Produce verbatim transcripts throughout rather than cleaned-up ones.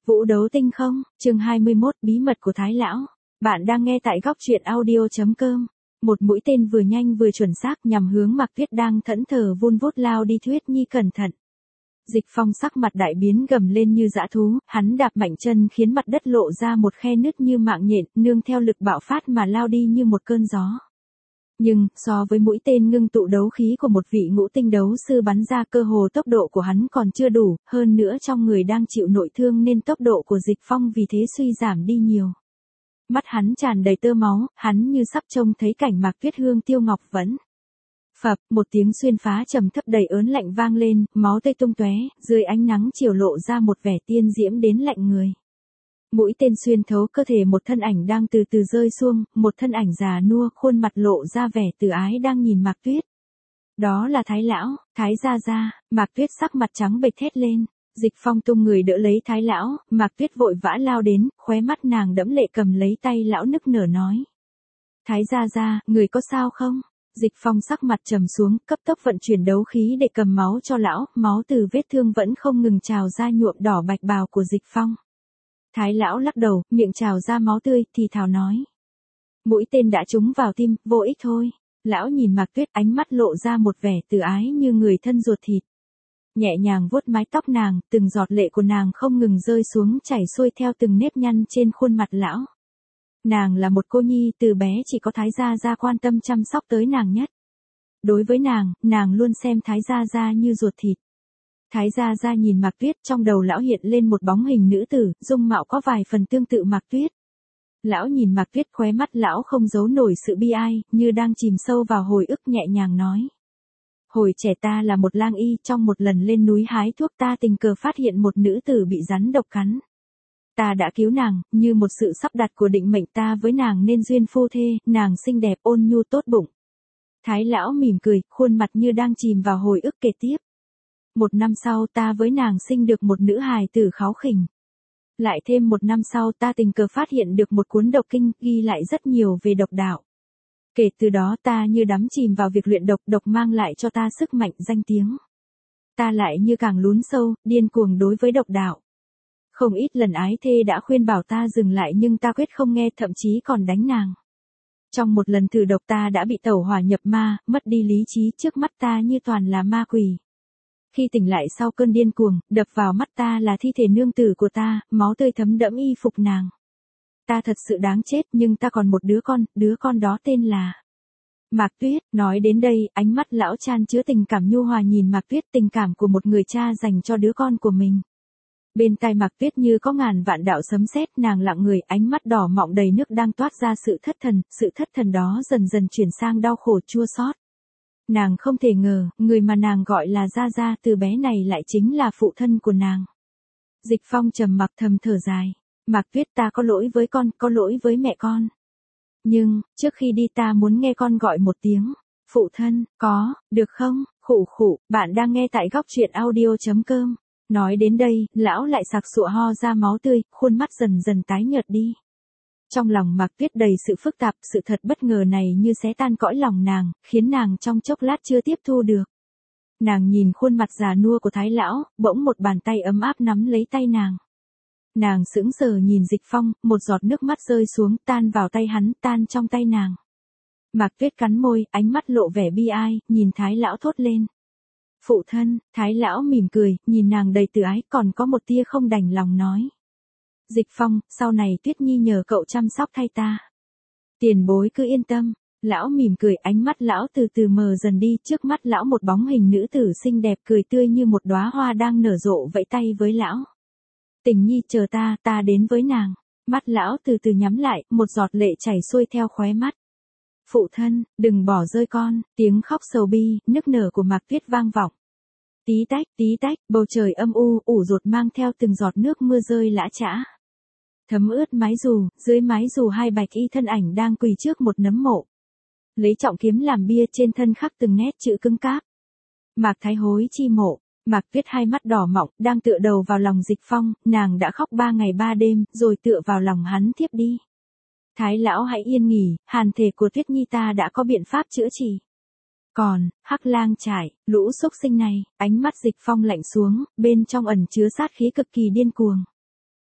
Vũ đấu tinh không, chương hai mươi mốt, bí mật của Thái Lão. Bạn đang nghe tại góc truyện audio.com. Một mũi tên vừa nhanh vừa chuẩn xác nhằm hướng Mạc Tuyết đang thẫn thờ vun vút lao đi. Tuyết Nhi cẩn thận. Dịch Phong sắc mặt đại biến, gầm lên như dã thú, hắn đạp mạnh chân khiến mặt đất lộ ra một khe nứt như mạng nhện, nương theo lực bạo phát mà lao đi như một cơn gió. Nhưng, so với mũi tên ngưng tụ đấu khí của một vị ngũ tinh đấu sư bắn ra, cơ hồ tốc độ của hắn còn chưa đủ, hơn nữa trong người đang chịu nội thương nên tốc độ của Dịch Phong vì thế suy giảm đi nhiều. Mắt hắn tràn đầy tơ máu, hắn như sắp trông thấy cảnh Mạc Tuyết Hương Tiêu Ngọc Vẫn. Phập, một tiếng xuyên phá trầm thấp đầy ớn lạnh vang lên, máu tươi tung tóe, dưới ánh nắng chiều lộ ra một vẻ tiên diễm đến lạnh người. Mũi tên xuyên thấu cơ thể một thân ảnh đang từ từ rơi xuống, một thân ảnh già nua, khuôn mặt lộ ra vẻ từ ái đang nhìn Mạc Tuyết. Đó là Thái Lão, Thái gia gia. Mạc Tuyết sắc mặt trắng bệch thét lên. Dịch Phong tung người đỡ lấy Thái Lão, Mạc Tuyết vội vã lao đến, khóe mắt nàng đẫm lệ cầm lấy tay lão nức nở nói: Thái gia gia, người có sao không? Dịch Phong sắc mặt trầm xuống, cấp tốc vận chuyển đấu khí để cầm máu cho lão, máu từ vết thương vẫn không ngừng trào ra nhuộm đỏ bạch bào của Dịch Phong. Thái Lão lắc đầu, miệng trào ra máu tươi, thì thào nói: Mũi tên đã trúng vào tim, vô ích thôi. Lão nhìn Mạc Tuyết, ánh mắt lộ ra một vẻ từ ái như người thân ruột thịt. Nhẹ nhàng vuốt mái tóc nàng, từng giọt lệ của nàng không ngừng rơi xuống, chảy xuôi theo từng nếp nhăn trên khuôn mặt lão. Nàng là một cô nhi, từ bé chỉ có Thái gia gia quan tâm chăm sóc tới nàng nhất. Đối với nàng, nàng luôn xem Thái gia gia như ruột thịt. Thái gia gia nhìn Mạc Tuyết, trong đầu lão hiện lên một bóng hình nữ tử, dung mạo có vài phần tương tự Mạc Tuyết. Lão nhìn Mạc Tuyết, khóe mắt lão không giấu nổi sự bi ai, như đang chìm sâu vào hồi ức, nhẹ nhàng nói: Hồi trẻ ta là một lang y, trong một lần lên núi hái thuốc ta tình cờ phát hiện một nữ tử bị rắn độc cắn. Ta đã cứu nàng, như một sự sắp đặt của định mệnh, ta với nàng nên duyên phu thê, nàng xinh đẹp ôn nhu tốt bụng. Thái Lão mỉm cười, khuôn mặt như đang chìm vào hồi ức kể tiếp. Một năm sau ta với nàng sinh được một nữ hài tử kháu khỉnh. Lại thêm một năm sau ta tình cờ phát hiện được một cuốn độc kinh, ghi lại rất nhiều về độc đạo. Kể từ đó ta như đắm chìm vào việc luyện độc, độc mang lại cho ta sức mạnh, danh tiếng. Ta lại như càng lún sâu, điên cuồng đối với độc đạo. Không ít lần ái thê đã khuyên bảo ta dừng lại nhưng ta quyết không nghe, thậm chí còn đánh nàng. Trong một lần thử độc ta đã bị tẩu hỏa nhập ma, mất đi lý trí, trước mắt ta như toàn là ma quỷ. Khi tỉnh lại sau cơn điên cuồng, đập vào mắt ta là thi thể nương tử của ta, máu tươi thấm đẫm y phục nàng. Ta thật sự đáng chết, nhưng ta còn một đứa con, đứa con đó tên là Mạc Tuyết. Nói đến đây, ánh mắt lão chan chứa tình cảm nhu hòa nhìn Mạc Tuyết, tình cảm của một người cha dành cho đứa con của mình. Bên tai Mạc Tuyết như có ngàn vạn đạo sấm sét, nàng lặng người, ánh mắt đỏ mọng đầy nước đang toát ra sự thất thần, sự thất thần đó dần dần chuyển sang đau khổ chua xót. Nàng không thể ngờ, người mà nàng gọi là gia gia từ bé này lại chính là phụ thân của nàng. Dịch Phong trầm mặc thầm thở dài. Mạc Tuyết, ta có lỗi với con, có lỗi với mẹ con. Nhưng, trước khi đi ta muốn nghe con gọi một tiếng phụ thân, có, được không? Khụ khụ, bạn đang nghe tại góc truyện audio.com. Nói đến đây, lão lại sặc sụa ho ra máu tươi, khuôn mắt dần dần tái nhợt đi. Trong lòng Mạc Tuyết đầy sự phức tạp, sự thật bất ngờ này như xé tan cõi lòng nàng, khiến nàng trong chốc lát chưa tiếp thu được. Nàng nhìn khuôn mặt già nua của Thái Lão, bỗng một bàn tay ấm áp nắm lấy tay nàng. Nàng sững sờ nhìn Dịch Phong, một giọt nước mắt rơi xuống, tan vào tay hắn, tan trong tay nàng. Mạc Tuyết cắn môi, ánh mắt lộ vẻ bi ai, nhìn Thái Lão thốt lên: Phụ thân. Thái Lão mỉm cười, nhìn nàng đầy từ ái, còn có một tia không đành lòng nói: Dịch Phong, sau này Tuyết Nhi nhờ cậu chăm sóc thay ta. Tiền bối cứ yên tâm. Lão mỉm cười, ánh mắt lão từ từ mờ dần đi, trước mắt lão một bóng hình nữ tử xinh đẹp cười tươi như một đóa hoa đang nở rộ, vẫy tay với lão. Tình Nhi, chờ ta, ta đến với nàng. Mắt lão từ từ nhắm lại, một giọt lệ chảy xuôi theo khóe mắt. Phụ thân, đừng bỏ rơi con. Tiếng khóc sầu bi, nức nở của Mạc Tuyết vang vọng. Tí tách, tí tách, bầu trời âm u, ủ rột mang theo từng giọt nước mưa rơi lã chã. Thấm ướt mái dù, dưới mái dù hai bạch y thân ảnh đang quỳ trước một nấm mộ. Lấy trọng kiếm làm bia, trên thân khắc từng nét chữ cứng cáp. Mạc Thái Hối chi mộ. Mạc Tuyết hai mắt đỏ mọng, đang tựa đầu vào lòng Dịch Phong, nàng đã khóc ba ngày ba đêm, rồi tựa vào lòng hắn thiếp đi. Thái Lão hãy yên nghỉ, hàn thể của Tuyết Nhi ta đã có biện pháp chữa trị. Còn, Hắc Lang trại, lũ xúc sinh này, ánh mắt Dịch Phong lạnh xuống, bên trong ẩn chứa sát khí cực kỳ điên cuồng.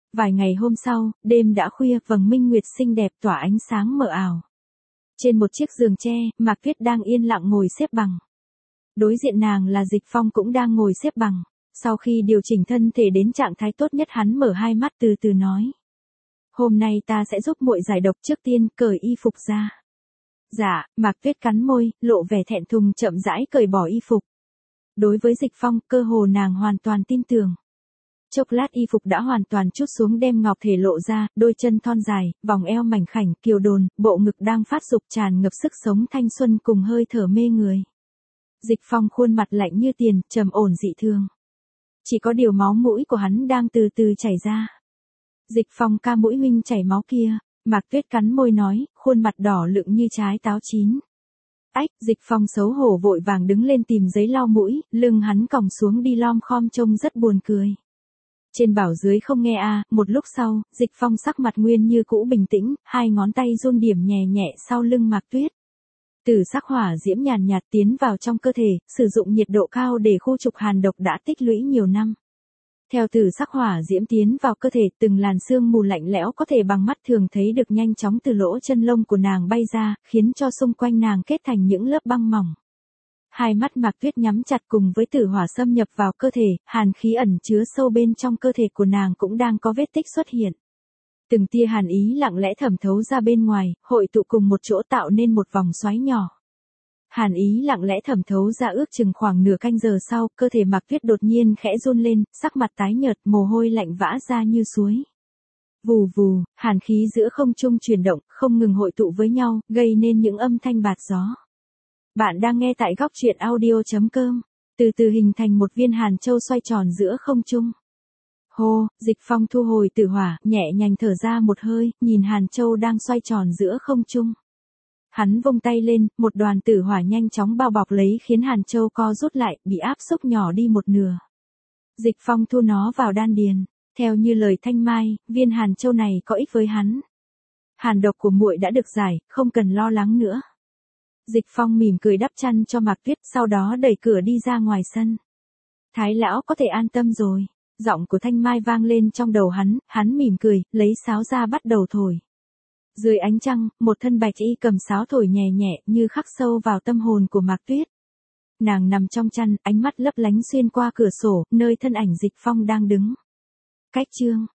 Vài ngày hôm sau, đêm đã khuya, vầng minh nguyệt xinh đẹp tỏa ánh sáng mờ ảo. Trên một chiếc giường tre, Mạc Tuyết đang yên lặng ngồi xếp bằng. Đối diện nàng là Dịch Phong cũng đang ngồi xếp bằng. Sau khi điều chỉnh thân thể đến trạng thái tốt nhất, hắn mở hai mắt từ từ nói. Hôm nay ta sẽ giúp muội giải độc, trước tiên cởi y phục ra. Dạ, Mạc Tuyết cắn môi, lộ vẻ thẹn thùng chậm rãi cởi bỏ y phục. Đối với Dịch Phong, cơ hồ nàng hoàn toàn tin tưởng. Chốc lát y phục đã hoàn toàn trút xuống, đem ngọc thể lộ ra, đôi chân thon dài, vòng eo mảnh khảnh, kiều đồn, bộ ngực đang phát dục tràn ngập sức sống thanh xuân cùng hơi thở mê người. Dịch Phong khuôn mặt lạnh như tiền, trầm ổn dị thường. Chỉ có điều máu mũi của hắn đang từ từ chảy ra. Dịch Phong ca, mũi huynh chảy máu kia. Mạc Tuyết cắn môi nói, khuôn mặt đỏ lựng như trái táo chín. Ách, Dịch Phong xấu hổ vội vàng đứng lên tìm giấy lau mũi, lưng hắn còng xuống đi lom khom trông rất buồn cười. Trên bảo dưới không nghe a, à, một lúc sau, Dịch Phong sắc mặt nguyên như cũ bình tĩnh, hai ngón tay run điểm nhẹ nhẹ sau lưng Mạc Tuyết. Tử sắc hỏa diễm nhàn nhạt tiến vào trong cơ thể, sử dụng nhiệt độ cao để khu trục hàn độc đã tích lũy nhiều năm. Theo tử sắc hỏa diễm tiến vào cơ thể, từng làn sương mù lạnh lẽo có thể bằng mắt thường thấy được nhanh chóng từ lỗ chân lông của nàng bay ra, khiến cho xung quanh nàng kết thành những lớp băng mỏng. Hai mắt Mạc Tuyết nhắm chặt, cùng với tử hỏa xâm nhập vào cơ thể, hàn khí ẩn chứa sâu bên trong cơ thể của nàng cũng đang có vết tích xuất hiện. Từng tia hàn ý lặng lẽ thẩm thấu ra bên ngoài, hội tụ cùng một chỗ tạo nên một vòng xoáy nhỏ. Hàn ý lặng lẽ thẩm thấu ra ước chừng khoảng nửa canh giờ sau, cơ thể Mạc Tuyết đột nhiên khẽ run lên, sắc mặt tái nhợt, mồ hôi lạnh vã ra như suối. Vù vù, hàn khí giữa không trung chuyển động, không ngừng hội tụ với nhau, gây nên những âm thanh bạt gió. Bạn đang nghe tại góc truyện audio chấm com, từ từ hình thành một viên hàn châu xoay tròn giữa không trung. Hô, Dịch Phong thu hồi tử hỏa, nhẹ nhàng thở ra một hơi, nhìn hàn châu đang xoay tròn giữa không trung. Hắn vung tay lên, một đoàn tử hỏa nhanh chóng bao bọc lấy, khiến hàn châu co rút lại, bị áp xúc nhỏ đi một nửa. Dịch Phong thu nó vào đan điền, theo như lời Thanh Mai, viên hàn châu này có ích với hắn. Hàn độc của muội đã được giải, không cần lo lắng nữa. Dịch Phong mỉm cười đắp chăn cho Mạc Tuyết, sau đó đẩy cửa đi ra ngoài sân. Thái lão có thể an tâm rồi. Giọng của Thanh Mai vang lên trong đầu hắn, hắn mỉm cười, lấy sáo ra bắt đầu thổi. Dưới ánh trăng, một thân bạch y cầm sáo thổi nhẹ nhẹ như khắc sâu vào tâm hồn của Mạc Tuyết. Nàng nằm trong chăn, ánh mắt lấp lánh xuyên qua cửa sổ, nơi thân ảnh Dịch Phong đang đứng. Cách chương